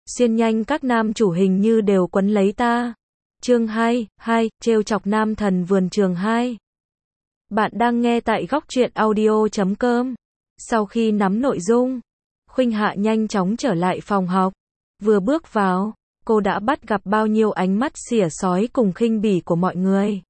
Xuyên nhanh các nam chủ hình như đều quấn lấy ta. Chương 2, trêu chọc nam thần vườn trường 2. Bạn đang nghe tại góc truyện audio.com. Sau khi nắm nội dung, Khuynh Hạ nhanh chóng trở lại phòng học. Vừa bước vào, cô đã bắt gặp bao nhiêu ánh mắt xỉa xói cùng khinh bỉ của mọi người.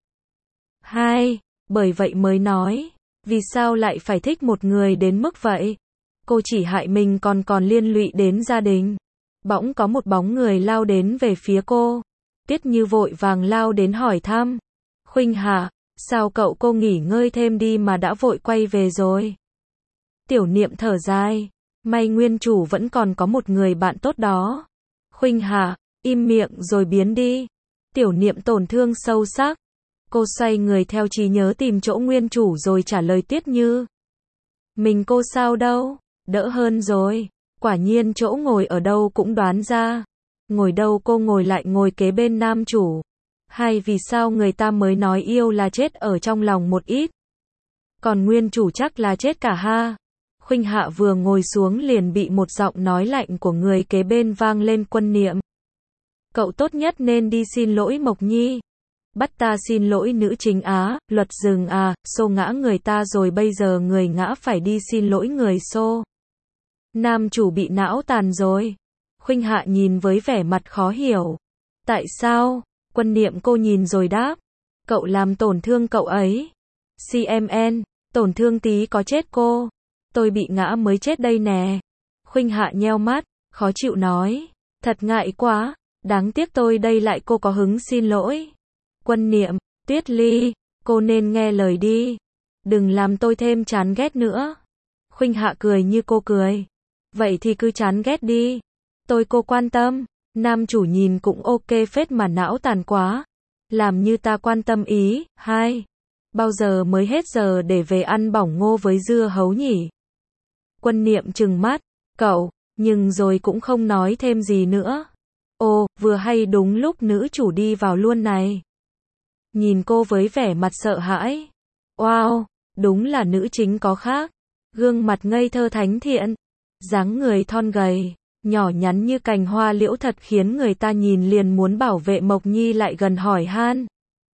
Bởi vậy mới nói, vì sao lại phải thích một người đến mức vậy? Cô chỉ hại mình còn liên lụy đến gia đình. Bỗng có một bóng người lao đến về phía cô. Tiết Như vội vàng lao đến hỏi thăm. Khuynh Hạ, sao cậu cô nghỉ ngơi thêm đi mà đã vội quay về rồi? Tiểu Niệm thở dài, may nguyên chủ vẫn còn có một người bạn tốt đó. Khuynh Hạ, im miệng rồi biến đi. Tiểu Niệm tổn thương sâu sắc. Cô xoay người theo trí nhớ tìm chỗ nguyên chủ rồi trả lời Tiết Như. Mình cô sao đâu, đỡ hơn rồi. Quả nhiên chỗ ngồi ở đâu cũng đoán ra. Ngồi đâu cô ngồi lại ngồi kế bên nam chủ. Hay vì sao người ta mới nói yêu là chết ở trong lòng một ít. Còn nguyên chủ chắc là chết cả ha. Khuynh Hạ vừa ngồi xuống liền bị một giọng nói lạnh của người kế bên vang lên. Quân Niệm, cậu tốt nhất nên đi xin lỗi Mộc Nhi. Bắt ta xin lỗi nữ chính á, luật rừng à, xô ngã người ta rồi bây giờ người ngã phải đi xin lỗi người xô. Nam chủ bị não tàn rồi. Khuynh Hạ nhìn với vẻ mặt khó hiểu. Tại sao? Quân Niệm cô nhìn rồi đáp. Cậu làm tổn thương cậu ấy. CMN, tổn thương tí có chết cô. Tôi bị ngã mới chết đây nè. Khuynh Hạ nheo mắt, khó chịu nói. Thật ngại quá, đáng tiếc tôi đây lại cô có hứng xin lỗi. Quân Niệm, Tuyết Ly, cô nên nghe lời đi. Đừng làm tôi thêm chán ghét nữa. Khuynh Hạ cười như cô cười. Vậy thì cứ chán ghét đi. Tôi cô quan tâm. Nam chủ nhìn cũng ok phết mà não tàn quá. Làm như ta quan tâm ý. Bao giờ mới hết giờ để về ăn bỏng ngô với dưa hấu nhỉ? Quân Niệm trừng mắt. Cậu, nhưng rồi cũng không nói thêm gì nữa. Ồ, vừa hay đúng lúc nữ chủ đi vào luôn này. Nhìn cô với vẻ mặt sợ hãi. Wow, đúng là nữ chính có khác. Gương mặt ngây thơ thánh thiện. Dáng người thon gầy, nhỏ nhắn như cành hoa liễu thật khiến người ta nhìn liền muốn bảo vệ. Mộc Nhi lại gần hỏi han.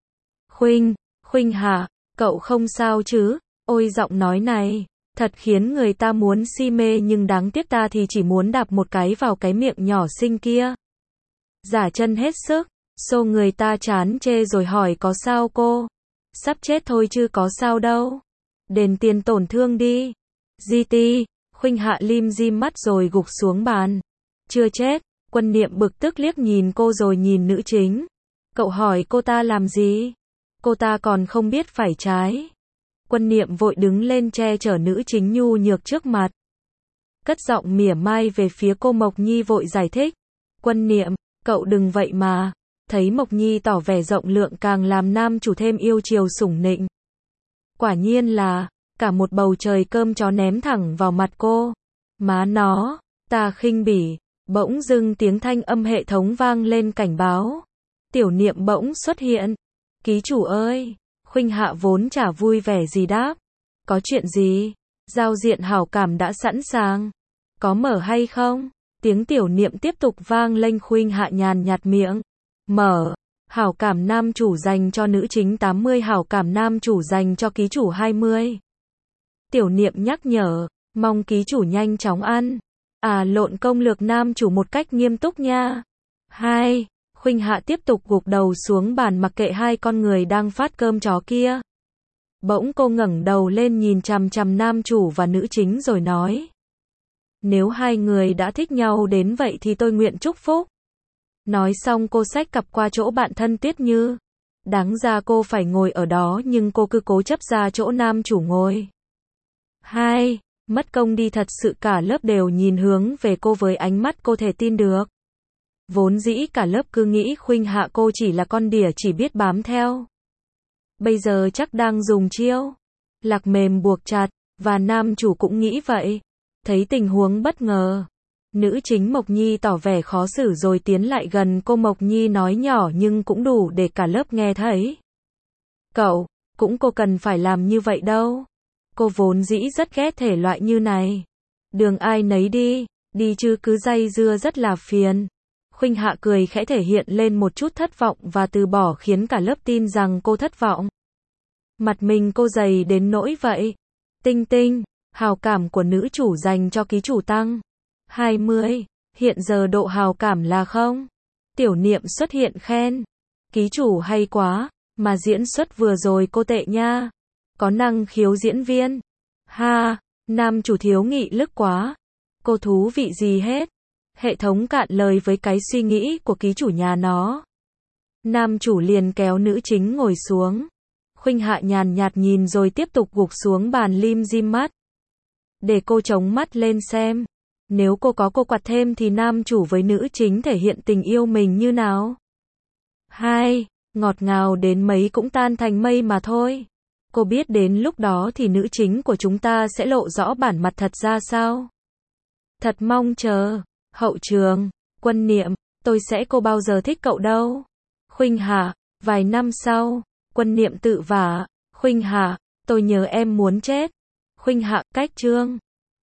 Khuynh Hạ, cậu không sao chứ? Ôi giọng nói này, thật khiến người ta muốn si mê nhưng đáng tiếc ta thì chỉ muốn đạp một cái vào cái miệng nhỏ xinh kia. Giả chân hết sức, xô người ta chán chê rồi hỏi có sao cô? Sắp chết thôi chứ có sao đâu. Đền tiền tổn thương đi. GT. Khuynh Hạ lim dim mắt rồi gục xuống bàn. Chưa chết. Quân Niệm bực tức liếc nhìn cô rồi nhìn nữ chính. Cậu hỏi cô ta làm gì? Cô ta còn không biết phải trái. Quân Niệm vội đứng lên che chở nữ chính nhu nhược trước mặt. Cất giọng mỉa mai về phía cô. Mộc Nhi vội giải thích. Quân Niệm, cậu đừng vậy mà. Thấy Mộc Nhi tỏ vẻ rộng lượng càng làm nam chủ thêm yêu chiều sủng nịnh. Quả nhiên là cả một bầu trời cơm chó ném thẳng vào mặt cô. Má nó, ta khinh bỉ. Bỗng dưng tiếng thanh âm hệ thống vang lên cảnh báo. Tiểu Niệm bỗng xuất hiện. Ký chủ ơi. Khuynh Hạ vốn chả vui vẻ gì đáp. Có chuyện gì? Giao diện hảo cảm đã sẵn sàng. Có mở hay không? Tiếng Tiểu Niệm tiếp tục vang lên. Khuynh Hạ nhàn nhạt miệng. Mở. Hảo cảm nam chủ dành cho nữ chính 80, hảo cảm nam chủ dành cho ký chủ 20. Tiểu Niệm nhắc nhở, mong ký chủ nhanh chóng ăn. Lộn công lược nam chủ một cách nghiêm túc nha. Khuynh Hạ tiếp tục gục đầu xuống bàn mặc kệ hai con người đang phát cơm chó kia. Bỗng cô ngẩng đầu lên nhìn chằm chằm nam chủ và nữ chính rồi nói. Nếu hai người đã thích nhau đến vậy thì tôi nguyện chúc phúc. Nói xong cô xách cặp qua chỗ bạn thân Tiết Như. Đáng ra cô phải ngồi ở đó nhưng cô cứ cố chấp ra chỗ nam chủ ngồi. Mất công đi thật sự cả lớp đều nhìn hướng về cô với ánh mắt cô thể tin được. Vốn dĩ cả lớp cứ nghĩ Khuynh Hạ cô chỉ là con đỉa chỉ biết bám theo. Bây giờ chắc đang dùng chiêu lạc mềm buộc chặt, và nam chủ cũng nghĩ vậy. Thấy tình huống bất ngờ, nữ chính Mộc Nhi tỏ vẻ khó xử rồi tiến lại gần cô. Mộc Nhi nói nhỏ nhưng cũng đủ để cả lớp nghe thấy. Cậu, cũng cô cần phải làm như vậy đâu. Cô vốn dĩ rất ghét thể loại như này. Đường ai nấy đi, Đi chứ cứ dây dưa rất là phiền. Khuynh Hạ cười khẽ thể hiện lên một chút thất vọng và từ bỏ khiến cả lớp tin rằng cô thất vọng. Mặt mình cô dày đến nỗi vậy. Tinh tinh, hào cảm của nữ chủ dành cho ký chủ tăng 20. Hiện giờ độ hào cảm là không. Tiểu Niệm xuất hiện khen. Ký chủ hay quá, mà diễn xuất vừa rồi cô tệ nha. Có năng khiếu diễn viên. Ha, nam chủ thiếu nghị lực quá. Cô thú vị gì hết. Hệ thống cạn lời với cái suy nghĩ của ký chủ nhà nó. Nam chủ liền kéo nữ chính ngồi xuống. Khuynh Hạ nhàn nhạt nhìn rồi tiếp tục gục xuống bàn lim dim mắt. Để cô chống mắt lên xem. Nếu cô có cô quạt thêm thì nam chủ với nữ chính thể hiện tình yêu mình như nào? Hai, ngọt ngào đến mấy cũng tan thành mây mà thôi. Cô biết đến lúc đó thì nữ chính của chúng ta sẽ lộ rõ bản mặt thật ra sao? Thật mong chờ. Hậu trường, Quân Niệm, tôi sẽ cô bao giờ thích cậu đâu. Khuynh Hạ, vài năm sau, Quân Niệm tự vả. Khuynh Hạ, tôi nhớ em muốn chết. Khuynh Hạ, cách chương.